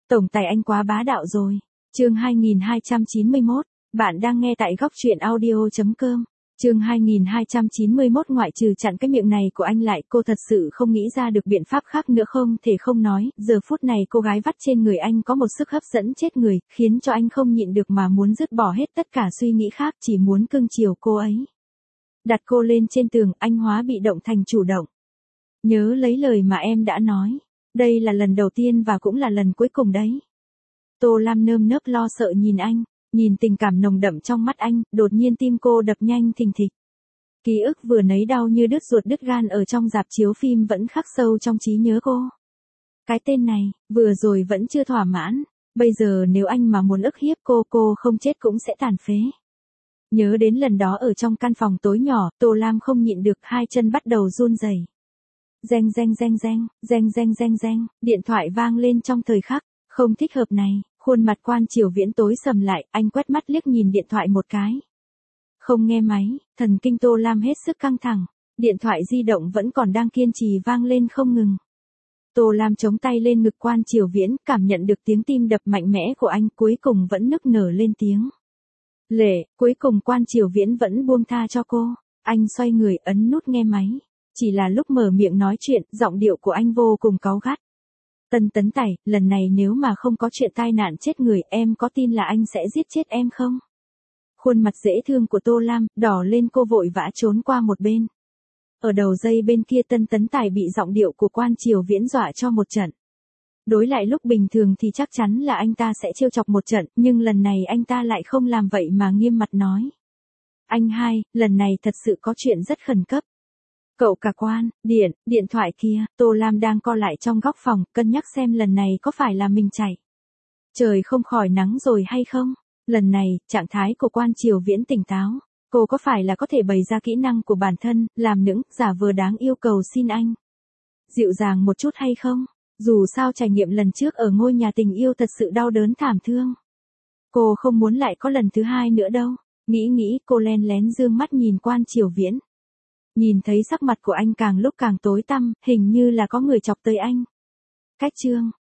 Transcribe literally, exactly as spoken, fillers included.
Tổng tài anh quá bá đạo rồi. Chương hai nghìn hai trăm chín mươi mốt, bạn đang nghe tại góc truyện audio chấm com. Chương hai nghìn hai trăm chín mươi mốt ngoại trừ chặn cái miệng này của anh lại, cô thật sự không nghĩ ra được biện pháp khác nữa. Không thể không nói, giờ phút này cô gái vắt trên người anh có một sức hấp dẫn chết người, khiến cho anh không nhịn được mà muốn dứt bỏ hết tất cả suy nghĩ khác, chỉ muốn cưng chiều cô ấy. Đặt cô lên trên tường, anh hóa bị động thành chủ động. Nhớ lấy lời mà em đã nói. Đây là lần đầu tiên và cũng là lần cuối cùng đấy. Tô Lam nơm nớp lo sợ nhìn anh, nhìn tình cảm nồng đậm trong mắt anh, đột nhiên tim cô đập nhanh thình thịch. Ký ức vừa nấy đau như đứt ruột đứt gan ở trong rạp chiếu phim vẫn khắc sâu trong trí nhớ cô. Cái tên này, vừa rồi vẫn chưa thỏa mãn, bây giờ nếu anh mà muốn ức hiếp cô, cô không chết cũng sẽ tàn phế. Nhớ đến lần đó ở trong căn phòng tối nhỏ, Tô Lam không nhịn được, hai chân bắt đầu run rẩy. Reng reng reng reng, reng reng reng reng, điện thoại vang lên trong thời khắc không thích hợp này, khuôn mặt Quan Triều Viễn tối sầm lại, anh quét mắt liếc nhìn điện thoại một cái. Không nghe máy, thần kinh Tô Lam hết sức căng thẳng, điện thoại di động vẫn còn đang kiên trì vang lên không ngừng. Tô Lam chống tay lên ngực Quan Triều Viễn, cảm nhận được tiếng tim đập mạnh mẽ của anh, cuối cùng vẫn nức nở lên tiếng. Lệ, cuối cùng Quan Triều Viễn vẫn buông tha cho cô, anh xoay người ấn nút nghe máy. Chỉ là lúc mở miệng nói chuyện, giọng điệu của anh vô cùng cáu gắt. Tân Tấn Tài, lần này nếu mà không có chuyện tai nạn chết người, em có tin là anh sẽ giết chết em không? Khuôn mặt dễ thương của Tô Lam đỏ lên, cô vội vã trốn qua một bên. Ở đầu dây bên kia Tân Tấn Tài bị giọng điệu của Quan Triều Viễn dọa cho một trận. Đối lại lúc bình thường thì chắc chắn là anh ta sẽ trêu chọc một trận, nhưng lần này anh ta lại không làm vậy mà nghiêm mặt nói. Anh hai, lần này thật sự có chuyện rất khẩn cấp. Cậu cả Quan, điện, điện thoại kia. Tô Lam đang co lại trong góc phòng, cân nhắc xem lần này có phải là mình chạy. Trời không khỏi nắng rồi hay không? Lần này, trạng thái của Quan Triều Viễn tỉnh táo. Cô có phải là có thể bày ra kỹ năng của bản thân, làm nũng, giả vờ đáng yêu cầu xin anh dịu dàng một chút hay không? Dù sao trải nghiệm lần trước ở ngôi nhà tình yêu thật sự đau đớn thảm thương. Cô không muốn lại có lần thứ hai nữa đâu. Nghĩ nghĩ, cô len lén dương mắt nhìn Quan Triều Viễn. Nhìn thấy sắc mặt của anh càng lúc càng tối tăm, hình như là có người chọc tới anh. Cách chương,